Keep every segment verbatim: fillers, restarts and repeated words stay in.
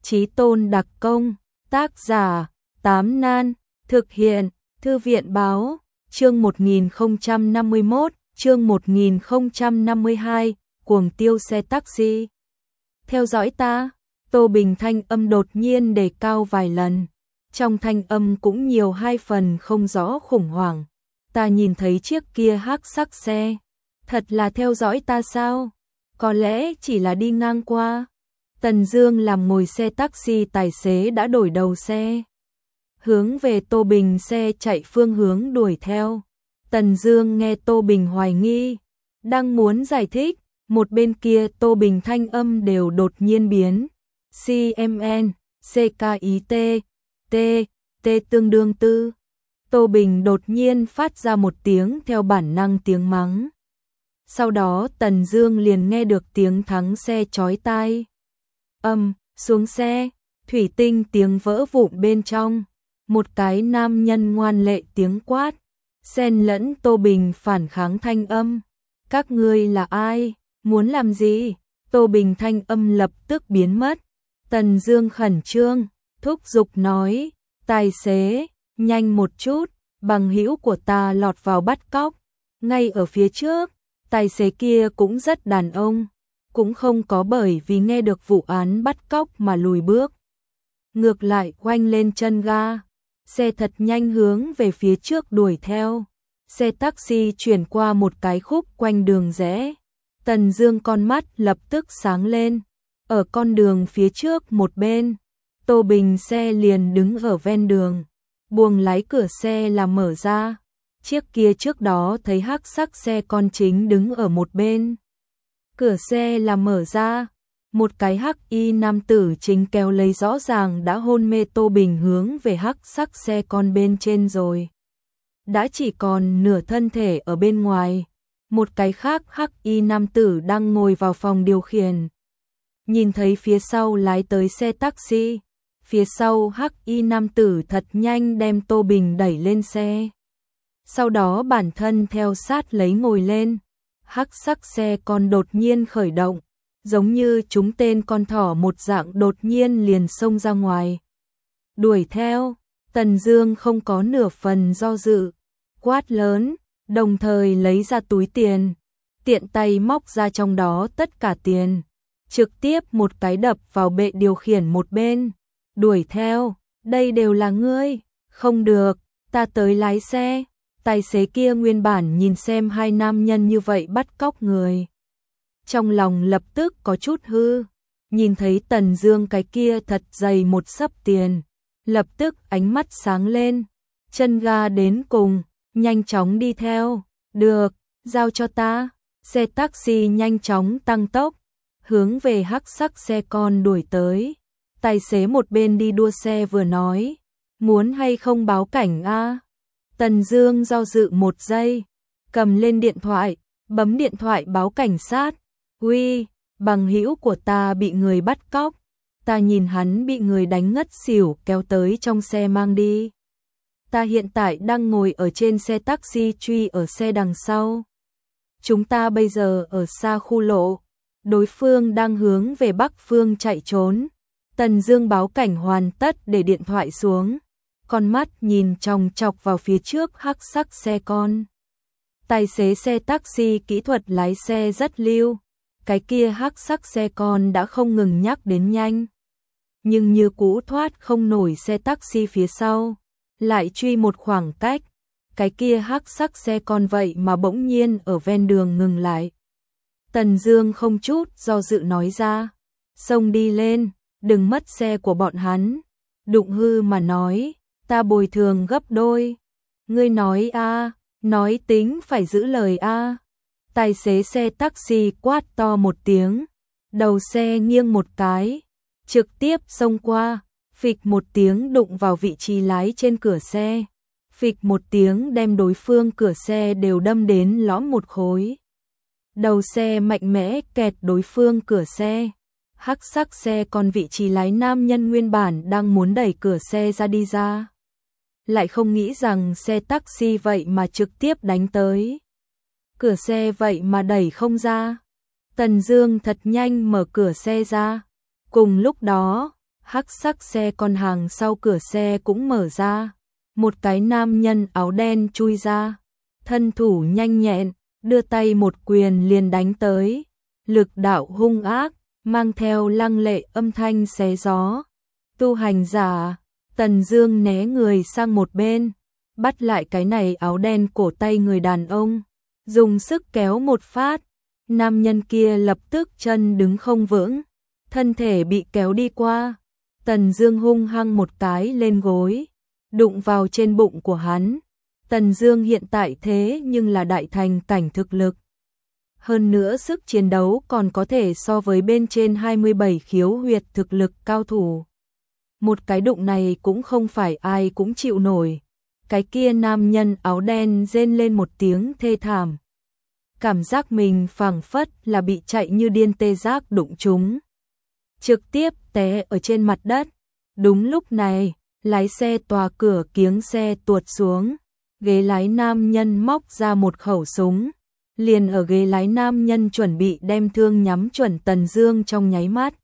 Chí tôn đặc công, tác giả, Tám Nan, thực hiện, Thư viện báo, chương một nghìn không trăm năm mươi mốt, chương một nghìn không trăm năm mươi hai, cuồng tiêu xe taxi. Theo dõi ta, Tô Bình thanh âm đột nhiên đề cao vài lần, trong thanh âm cũng nhiều hai phần không rõ khủng hoảng. Ta nhìn thấy chiếc kia hắc sắc xe, thật là theo dõi ta sao? Có lẽ chỉ là đi ngang qua. Tần Dương làm ngồi xe taxi, tài xế đã đổi đầu xe, hướng về Tô Bình xe chạy phương hướng đuổi theo. Tần Dương nghe Tô Bình hoài nghi, đang muốn giải thích, một bên kia Tô Bình thanh âm đều đột nhiên biến. xê em en, xê ca i tê, T, T tương đương tư. Tô Bình đột nhiên phát ra một tiếng theo bản năng tiếng mắng. Sau đó Tần Dương liền nghe được tiếng thắng xe chói tai. Âm, xuống xe, thủy tinh tiếng vỡ vụn bên trong. Một cái nam nhân ngoan lệ tiếng quát, xen lẫn Tô Bình phản kháng thanh âm. Các ngươi là ai? Muốn làm gì? Tô Bình thanh âm lập tức biến mất. Tần Dương khẩn trương, thúc giục nói, tài xế, nhanh một chút, bằng hữu của ta lọt vào bắt cóc. Ngay ở phía trước, tài xế kia cũng rất đàn ông, cũng không có bởi vì nghe được vụ án bắt cóc mà lùi bước. Ngược lại oanh lên chân ga, xe thật nhanh hướng về phía trước đuổi theo. Xe taxi chuyển qua một cái khúc quanh đường rẽ. Tần Dương con mắt lập tức sáng lên. Ở con đường phía trước một bên, Tô Bình xe liền đứng ở ven đường. Buồng lái cửa xe là mở ra. Chiếc kia trước đó thấy hắc sắc xe con chính đứng ở một bên. Cửa xe là mở ra. Một cái hắc y nam tử chính kéo lấy, rõ ràng đã hôn mê Tô Bình hướng về hắc sắc xe con bên trên rồi. Đã chỉ còn nửa thân thể ở bên ngoài. Một cái khác hắc y nam tử đang ngồi vào phòng điều khiển. Nhìn thấy phía sau lái tới xe taxi, phía sau hắc y nam tử thật nhanh đem Tô Bình đẩy lên xe. Sau đó bản thân theo sát lấy ngồi lên. Hắc sắc xe con đột nhiên khởi động, giống như chúng tên con thỏ một dạng, đột nhiên liền xông ra ngoài. Đuổi theo, Tần Dương không có nửa phần do dự, quát lớn, đồng thời lấy ra túi tiền, tiện tay móc ra trong đó tất cả tiền, trực tiếp một cái đập vào bệ điều khiển một bên. Đuổi theo, đây đều là ngươi, không được, ta tới lái xe. Tài xế kia nguyên bản nhìn xem hai nam nhân như vậy bắt cóc người, trong lòng lập tức có chút hư, nhìn thấy Tần Dương cái kia thật dày một xấp tiền, lập tức ánh mắt sáng lên, chân ga đến cùng, nhanh chóng đi theo. Được, giao cho ta. Xe taxi nhanh chóng tăng tốc, hướng về hắc sắc xe con đuổi tới. Tài xế một bên đi đua xe vừa nói, muốn hay không báo cảnh a? Tần Dương do dự một giây, cầm lên điện thoại, bấm điện thoại báo cảnh sát. Uy, bằng hữu của ta bị người bắt cóc, ta nhìn hắn bị người đánh ngất xỉu kéo tới trong xe mang đi. Ta hiện tại đang ngồi ở trên xe taxi, truy ở xe đằng sau. Chúng ta bây giờ ở xa khu lộ, đối phương đang hướng về bắc phương chạy trốn. Tần Dương báo cảnh hoàn tất để điện thoại xuống, con mắt nhìn chòng chọc vào phía trước hắc sắc xe con. Tài xế xe taxi kỹ thuật lái xe rất lưu, cái kia hắc sắc xe con đã không ngừng nhắc đến nhanh, nhưng như cũ thoát không nổi xe taxi phía sau, lại truy một khoảng cách, cái kia hắc sắc xe con vậy mà bỗng nhiên ở ven đường ngừng lại. Tần Dương không chút do dự nói ra, xông đi lên, đừng mất xe của bọn hắn. Đụng hư mà nói, ta bồi thường gấp đôi. Ngươi nói a, nói tính phải giữ lời a. Tài xế xe taxi quát to một tiếng, đầu xe nghiêng một cái, trực tiếp xông qua, phịch một tiếng đụng vào vị trí lái trên cửa xe, phịch một tiếng đem đối phương cửa xe đều đâm đến lõm một khối. Đầu xe mạnh mẽ kẹt đối phương cửa xe. Hắc sắc xe còn vị trí lái nam nhân nguyên bản đang muốn đẩy cửa xe ra đi ra, lại không nghĩ rằng xe taxi vậy mà trực tiếp đánh tới. Cửa xe vậy mà đẩy không ra. Tần Dương thật nhanh mở cửa xe ra. Cùng lúc đó, hắc sắc xe con hàng sau cửa xe cũng mở ra. Một cái nam nhân áo đen chui ra, thân thủ nhanh nhẹn, đưa tay một quyền liền đánh tới. Lực đạo hung ác, mang theo lăng lệ âm thanh xé gió. Tu hành giả, Tần Dương né người sang một bên, bắt lại cái này áo đen cổ tay người đàn ông, dùng sức kéo một phát. Nam nhân kia lập tức chân đứng không vững, thân thể bị kéo đi qua. Tần Dương hung hăng một cái lên gối, đụng vào trên bụng của hắn. Tần Dương hiện tại thế nhưng là đại thành cảnh thực lực. Hơn nữa sức chiến đấu còn có thể so với bên trên hai mươi bảy khiếu huyệt thực lực cao thủ. Một cái đụng này cũng không phải ai cũng chịu nổi. Cái kia nam nhân áo đen rên lên một tiếng thê thảm. Cảm giác mình phảng phất là bị chạy như điên tê giác đụng trúng. Trực tiếp té ở trên mặt đất. Đúng lúc này, lái xe tòa cửa kiếng xe tuột xuống. Ghế lái nam nhân móc ra một khẩu súng. Liền ở ghế lái nam nhân chuẩn bị đem thương nhắm chuẩn Tần Dương trong nháy mắt.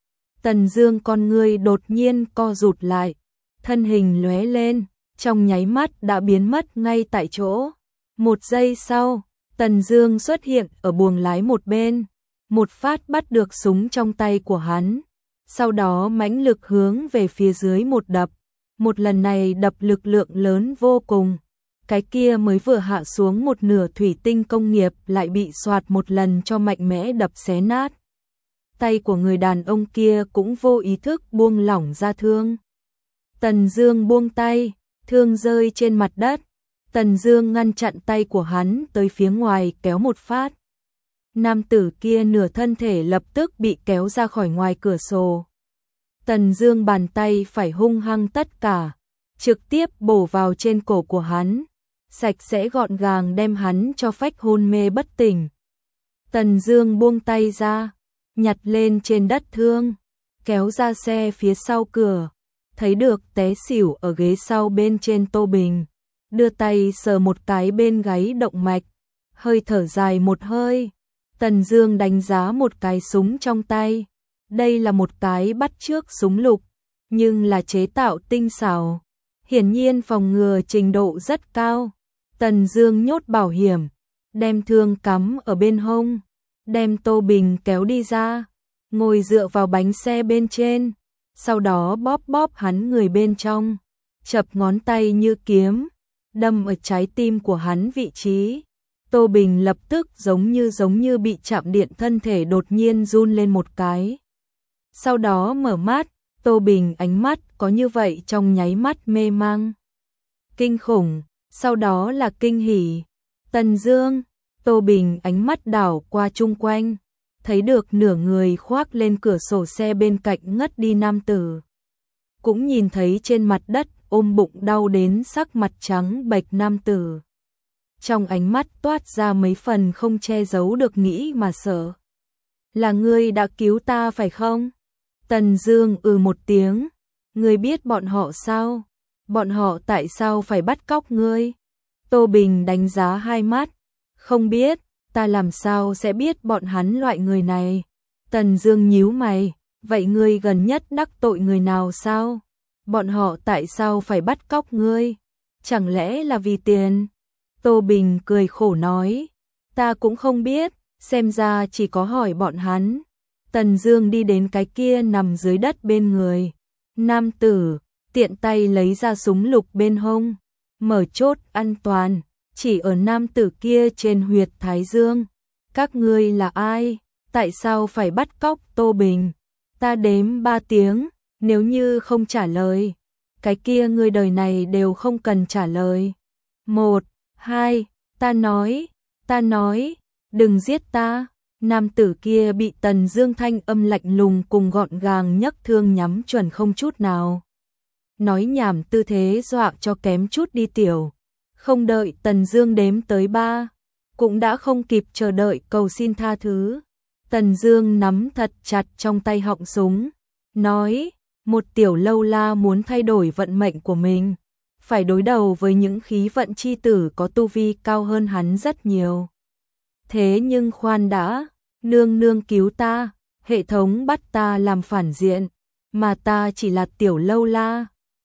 Tần Dương con ngươi đột nhiên co rụt lại, thân hình lóe lên, trong nháy mắt đã biến mất ngay tại chỗ. Một giây sau, Tần Dương xuất hiện ở buồng lái một bên, một phát bắt được súng trong tay của hắn, sau đó mãnh lực hướng về phía dưới một đập. Một lần này đập lực lượng lớn vô cùng. Cái kia mới vừa hạ xuống một nửa thủy tinh công nghiệp lại bị soạt một lần cho mạnh mẽ đập xé nát. Tay của người đàn ông kia cũng vô ý thức buông lỏng ra thương. Tần Dương buông tay, thương rơi trên mặt đất. Tần Dương ngăn chặn tay của hắn tới phía ngoài kéo một phát. Nam tử kia nửa thân thể lập tức bị kéo ra khỏi ngoài cửa sổ. Tần Dương bàn tay phải hung hăng tất cả, trực tiếp bổ vào trên cổ của hắn, sạch sẽ gọn gàng đem hắn cho phách hôn mê bất tỉnh. Tần Dương buông tay ra, nhặt lên trên đất thương, kéo ra xe phía sau cửa, thấy được té xỉu ở ghế sau bên trên Tô Bình, đưa tay sờ một cái bên gáy động mạch, hơi thở dài một hơi. Tần Dương đánh giá một cái súng trong tay, đây là một cái bắt chước súng lục, nhưng là chế tạo tinh xảo, hiển nhiên phòng ngừa trình độ rất cao. Tần Dương nhốt bảo hiểm, đem thương cắm ở bên hông, đem Tô Bình kéo đi ra, ngồi dựa vào bánh xe bên trên, sau đó bóp bóp hắn người bên trong, chập ngón tay như kiếm, đâm ở trái tim của hắn vị trí. Tô Bình lập tức giống như giống như bị chạm điện, thân thể đột nhiên run lên một cái. Sau đó mở mắt, Tô Bình ánh mắt có như vậy trong nháy mắt mê mang, kinh khủng, sau đó là kinh hỉ. Tần Dương, Tô Bình ánh mắt đảo qua chung quanh, thấy được nửa người khoác lên cửa sổ xe bên cạnh ngất đi nam tử. Cũng nhìn thấy trên mặt đất ôm bụng đau đến sắc mặt trắng bệch nam tử. Trong ánh mắt toát ra mấy phần không che giấu được nghĩ mà sợ. Là ngươi đã cứu ta phải không? Tần Dương ừ một tiếng. Ngươi biết bọn họ sao? Bọn họ tại sao phải bắt cóc ngươi? Tô Bình đánh giá hai mắt. Không biết, ta làm sao sẽ biết bọn hắn loại người này? Tần Dương nhíu mày. Vậy ngươi gần nhất đắc tội người nào sao? Bọn họ tại sao phải bắt cóc ngươi? Chẳng lẽ là vì tiền? Tô Bình cười khổ nói. Ta cũng không biết, xem ra chỉ có hỏi bọn hắn. Tần Dương đi đến cái kia nằm dưới đất bên người. Nam tử, tiện tay lấy ra súng lục bên hông, mở chốt an toàn, chỉ ở nam tử kia trên huyệt thái dương. Các ngươi là ai? Tại sao phải bắt cóc Tô Bình? Ta đếm ba tiếng, nếu như không trả lời, cái kia ngươi đời này đều không cần trả lời. Một, hai, ta nói, ta nói, đừng giết ta. Nam tử kia bị Tần Dương thanh âm lạnh lùng cùng gọn gàng nhấc thương nhắm chuẩn không chút nào. Nói nhảm tư thế dọa cho kém chút đi tiểu. Không đợi Tần Dương đếm tới ba, cũng đã không kịp chờ đợi cầu xin tha thứ. Tần Dương nắm thật chặt trong tay họng súng, nói, một tiểu lâu la muốn thay đổi vận mệnh của mình, phải đối đầu với những khí vận chi tử có tu vi cao hơn hắn rất nhiều. Thế nhưng khoan đã, nương nương cứu ta, hệ thống bắt ta làm phản diện, mà ta chỉ là tiểu lâu la.